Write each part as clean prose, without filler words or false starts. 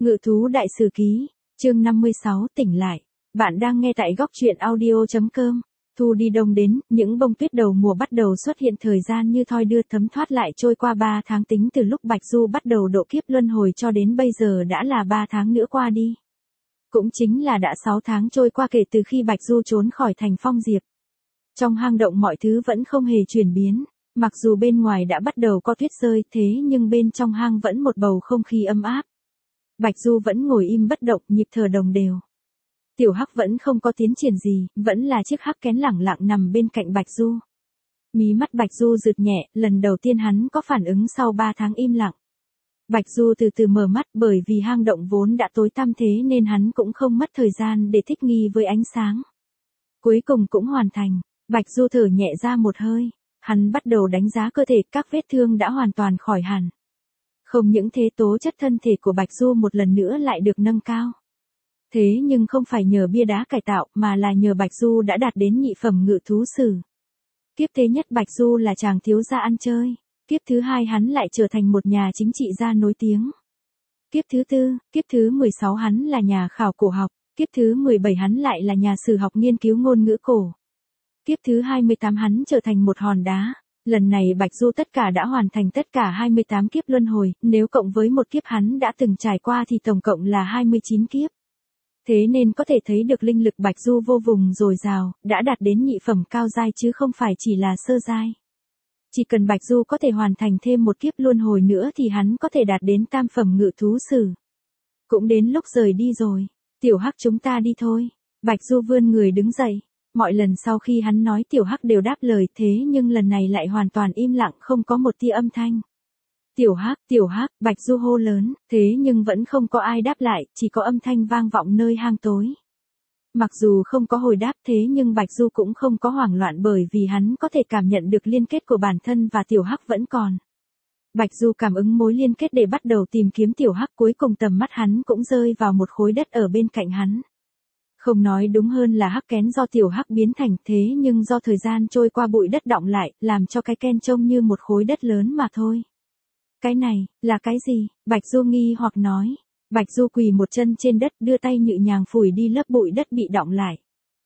Ngự thú đại sử ký, chương 56 tỉnh lại. Bạn đang nghe tại góc truyện audio.com. Thu đi đông đến, những bông tuyết đầu mùa bắt đầu xuất hiện, thời gian như thoi đưa thấm thoát lại trôi qua 3 tháng, tính từ lúc Bạch Du bắt đầu độ kiếp luân hồi cho đến bây giờ đã là 3 tháng nữa qua đi. Cũng chính là đã 6 tháng trôi qua kể từ khi Bạch Du trốn khỏi thành Phong Diệp. Trong hang động mọi thứ vẫn không hề chuyển biến, mặc dù bên ngoài đã bắt đầu có tuyết rơi, thế nhưng bên trong hang vẫn một bầu không khí ấm áp. Bạch Du vẫn ngồi im bất động, nhịp thở đồng đều. Tiểu Hắc vẫn không có tiến triển gì, vẫn là chiếc hắc kén lẳng lặng nằm bên cạnh Bạch Du. Mí mắt Bạch Du rụt nhẹ, lần đầu tiên hắn có phản ứng sau 3 tháng im lặng. Bạch Du từ từ mở mắt, bởi vì hang động vốn đã tối tăm thế nên hắn cũng không mất thời gian để thích nghi với ánh sáng. Cuối cùng cũng hoàn thành, Bạch Du thở nhẹ ra một hơi, hắn bắt đầu đánh giá cơ thể, các vết thương đã hoàn toàn khỏi hẳn. Không những thế, tố chất thân thể của Bạch Du một lần nữa lại được nâng cao. Thế nhưng không phải nhờ bia đá cải tạo mà là nhờ Bạch Du đã đạt đến nhị phẩm ngự thú sử. Kiếp thứ nhất Bạch Du là chàng thiếu gia ăn chơi. Kiếp thứ hai hắn lại trở thành một nhà chính trị gia nổi tiếng. Kiếp thứ tư, kiếp thứ 16 hắn là nhà khảo cổ học. Kiếp thứ 17 hắn lại là nhà sử học nghiên cứu ngôn ngữ cổ. Kiếp thứ 28 hắn trở thành một hòn đá. Lần này Bạch Du tất cả đã hoàn thành tất cả 28 kiếp luân hồi, nếu cộng với một kiếp hắn đã từng trải qua thì tổng cộng là 29 kiếp. Thế nên có thể thấy được linh lực Bạch Du vô vùng dồi dào, đã đạt đến nhị phẩm cao giai chứ không phải chỉ là sơ giai. Chỉ cần Bạch Du có thể hoàn thành thêm một kiếp luân hồi nữa thì hắn có thể đạt đến tam phẩm ngự thú sử. Cũng đến lúc rời đi rồi. Tiểu Hắc, chúng ta đi thôi. Bạch Du vươn người đứng dậy. Mọi lần sau khi hắn nói Tiểu Hắc đều đáp lời, thế nhưng lần này lại hoàn toàn im lặng, không có một tia âm thanh. Tiểu Hắc, Bạch Du hô lớn, thế nhưng vẫn không có ai đáp lại, chỉ có âm thanh vang vọng nơi hang tối. Mặc dù không có hồi đáp thế nhưng Bạch Du cũng không có hoảng loạn, bởi vì hắn có thể cảm nhận được liên kết của bản thân và Tiểu Hắc vẫn còn. Bạch Du cảm ứng mối liên kết để bắt đầu tìm kiếm Tiểu Hắc, cuối cùng tầm mắt hắn cũng rơi vào một khối đất ở bên cạnh hắn. Không nói đúng hơn là hắc kén do Tiểu Hắc biến thành, thế nhưng do thời gian trôi qua bụi đất đọng lại, làm cho cái kén trông như một khối đất lớn mà thôi. Cái này, là cái gì? Bạch Du nghi hoặc nói. Bạch Du quỳ một chân trên đất, đưa tay nhẹ nhàng phủi đi lớp bụi đất bị đọng lại.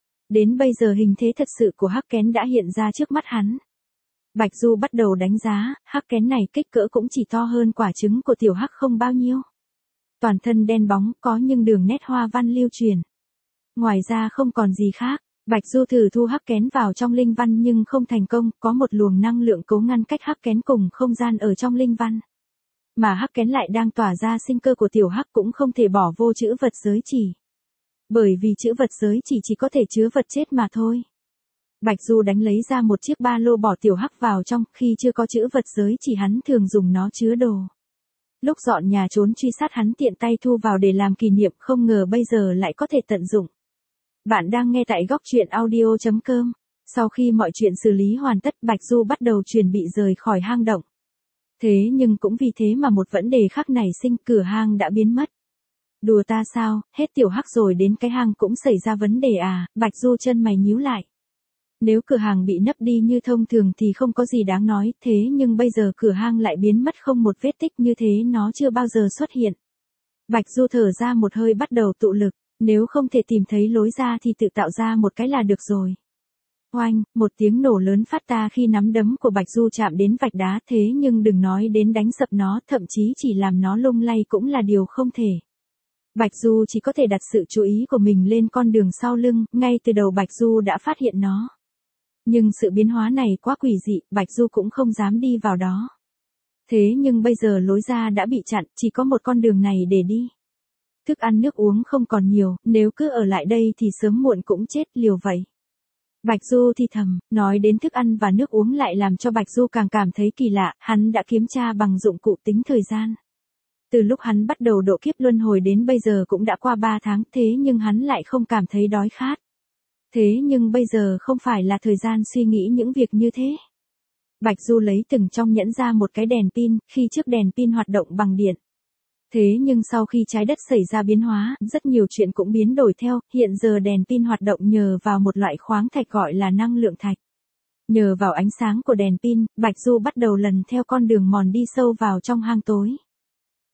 Đến bây giờ hình thế thật sự của hắc kén đã hiện ra trước mắt hắn. Bạch Du bắt đầu đánh giá, hắc kén này kích cỡ cũng chỉ to hơn quả trứng của Tiểu Hắc không bao nhiêu. Toàn thân đen bóng, có những đường nét hoa văn lưu truyền. Ngoài ra không còn gì khác. Bạch Du thử thu hắc kén vào trong linh văn nhưng không thành công, có một luồng năng lượng cố ngăn cách hắc kén cùng không gian ở trong linh văn. Mà hắc kén lại đang tỏa ra sinh cơ của Tiểu Hắc cũng không thể bỏ vô chữ vật giới chỉ. Bởi vì chữ vật giới chỉ có thể chứa vật chết mà thôi. Bạch Du đánh lấy ra một chiếc ba lô bỏ Tiểu Hắc vào trong, khi chưa có chữ vật giới chỉ hắn thường dùng nó chứa đồ. Lúc dọn nhà trốn truy sát hắn tiện tay thu vào để làm kỷ niệm, không ngờ bây giờ lại có thể tận dụng. Bạn đang nghe tại góc truyện audio.com. Sau khi mọi chuyện xử lý hoàn tất, Bạch Du bắt đầu chuẩn bị rời khỏi hang động. Thế nhưng cũng vì thế mà một vấn đề khác nảy sinh, cửa hang đã biến mất. Đùa ta sao, hết Tiểu Hắc rồi đến cái hang cũng xảy ra vấn đề à? Bạch Du chân mày nhíu lại. Nếu cửa hang bị nấp đi như thông thường thì không có gì đáng nói, thế nhưng bây giờ cửa hang lại biến mất không một vết tích, như thế nó chưa bao giờ xuất hiện. Bạch Du thở ra một hơi, bắt đầu tụ lực. Nếu không thể tìm thấy lối ra thì tự tạo ra một cái là được rồi. Oanh, một tiếng nổ lớn phát ra khi nắm đấm của Bạch Du chạm đến vạch đá, thế nhưng đừng nói đến đánh sập nó, thậm chí chỉ làm nó lung lay cũng là điều không thể. Bạch Du chỉ có thể đặt sự chú ý của mình lên con đường sau lưng, ngay từ đầu Bạch Du đã phát hiện nó. Nhưng sự biến hóa này quá quỷ dị, Bạch Du cũng không dám đi vào đó. Thế nhưng bây giờ lối ra đã bị chặn, chỉ có một con đường này để đi. Thức ăn nước uống không còn nhiều, nếu cứ ở lại đây thì sớm muộn cũng chết, liều vậy. Bạch Du thì thầm, nói đến thức ăn và nước uống lại làm cho Bạch Du càng cảm thấy kỳ lạ, hắn đã kiểm tra bằng dụng cụ tính thời gian. Từ lúc hắn bắt đầu độ kiếp luân hồi đến bây giờ cũng đã qua 3 tháng, thế nhưng hắn lại không cảm thấy đói khát. Thế nhưng bây giờ không phải là thời gian suy nghĩ những việc như thế. Bạch Du lấy từng trong nhẫn ra một cái đèn pin, khi trước đèn pin hoạt động bằng điện. Thế nhưng sau khi trái đất xảy ra biến hóa, rất nhiều chuyện cũng biến đổi theo, hiện giờ đèn pin hoạt động nhờ vào một loại khoáng thạch gọi là năng lượng thạch. Nhờ vào ánh sáng của đèn pin, Bạch Du bắt đầu lần theo con đường mòn đi sâu vào trong hang tối.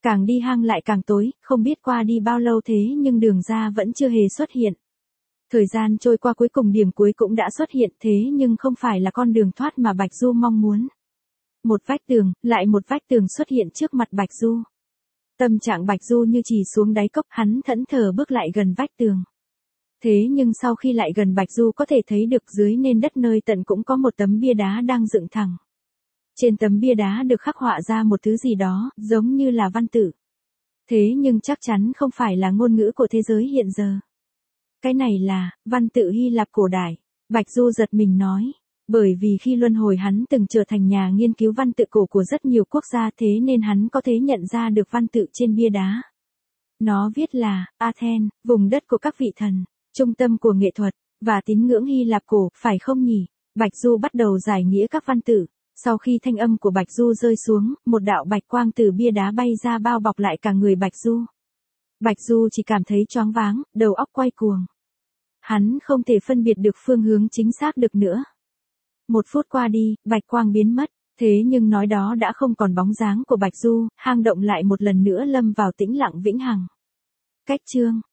Càng đi hang lại càng tối, không biết qua đi bao lâu thế nhưng đường ra vẫn chưa hề xuất hiện. Thời gian trôi qua cuối cùng điểm cuối cũng đã xuất hiện thế nhưng không phải là con đường thoát mà Bạch Du mong muốn. Một vách tường, lại một vách tường xuất hiện trước mặt Bạch Du. Tâm trạng Bạch Du như chỉ xuống đáy cốc, hắn thẫn thờ bước lại gần vách tường. Thế nhưng sau khi lại gần Bạch Du có thể thấy được dưới nền đất nơi tận cũng có một tấm bia đá đang dựng thẳng. Trên tấm bia đá được khắc họa ra một thứ gì đó, giống như là văn tự. Thế nhưng chắc chắn không phải là ngôn ngữ của thế giới hiện giờ. Cái này là văn tự Hy Lạp cổ đại. Bạch Du giật mình nói. Bởi vì khi luân hồi hắn từng trở thành nhà nghiên cứu văn tự cổ của rất nhiều quốc gia thế nên hắn có thể nhận ra được văn tự trên bia đá. Nó viết là Athens, vùng đất của các vị thần, trung tâm của nghệ thuật và tín ngưỡng Hy Lạp cổ, phải không nhỉ? Bạch Du bắt đầu giải nghĩa các văn tự. Sau khi thanh âm của Bạch Du rơi xuống, một đạo bạch quang từ bia đá bay ra bao bọc lại cả người Bạch Du. Bạch Du chỉ cảm thấy choáng váng, đầu óc quay cuồng. Hắn không thể phân biệt được phương hướng chính xác được nữa. 1 phút qua đi, bạch quang biến mất, thế nhưng nói đó đã không còn bóng dáng của Bạch Du, hang động lại một lần nữa lâm vào tĩnh lặng vĩnh hằng. Cách chương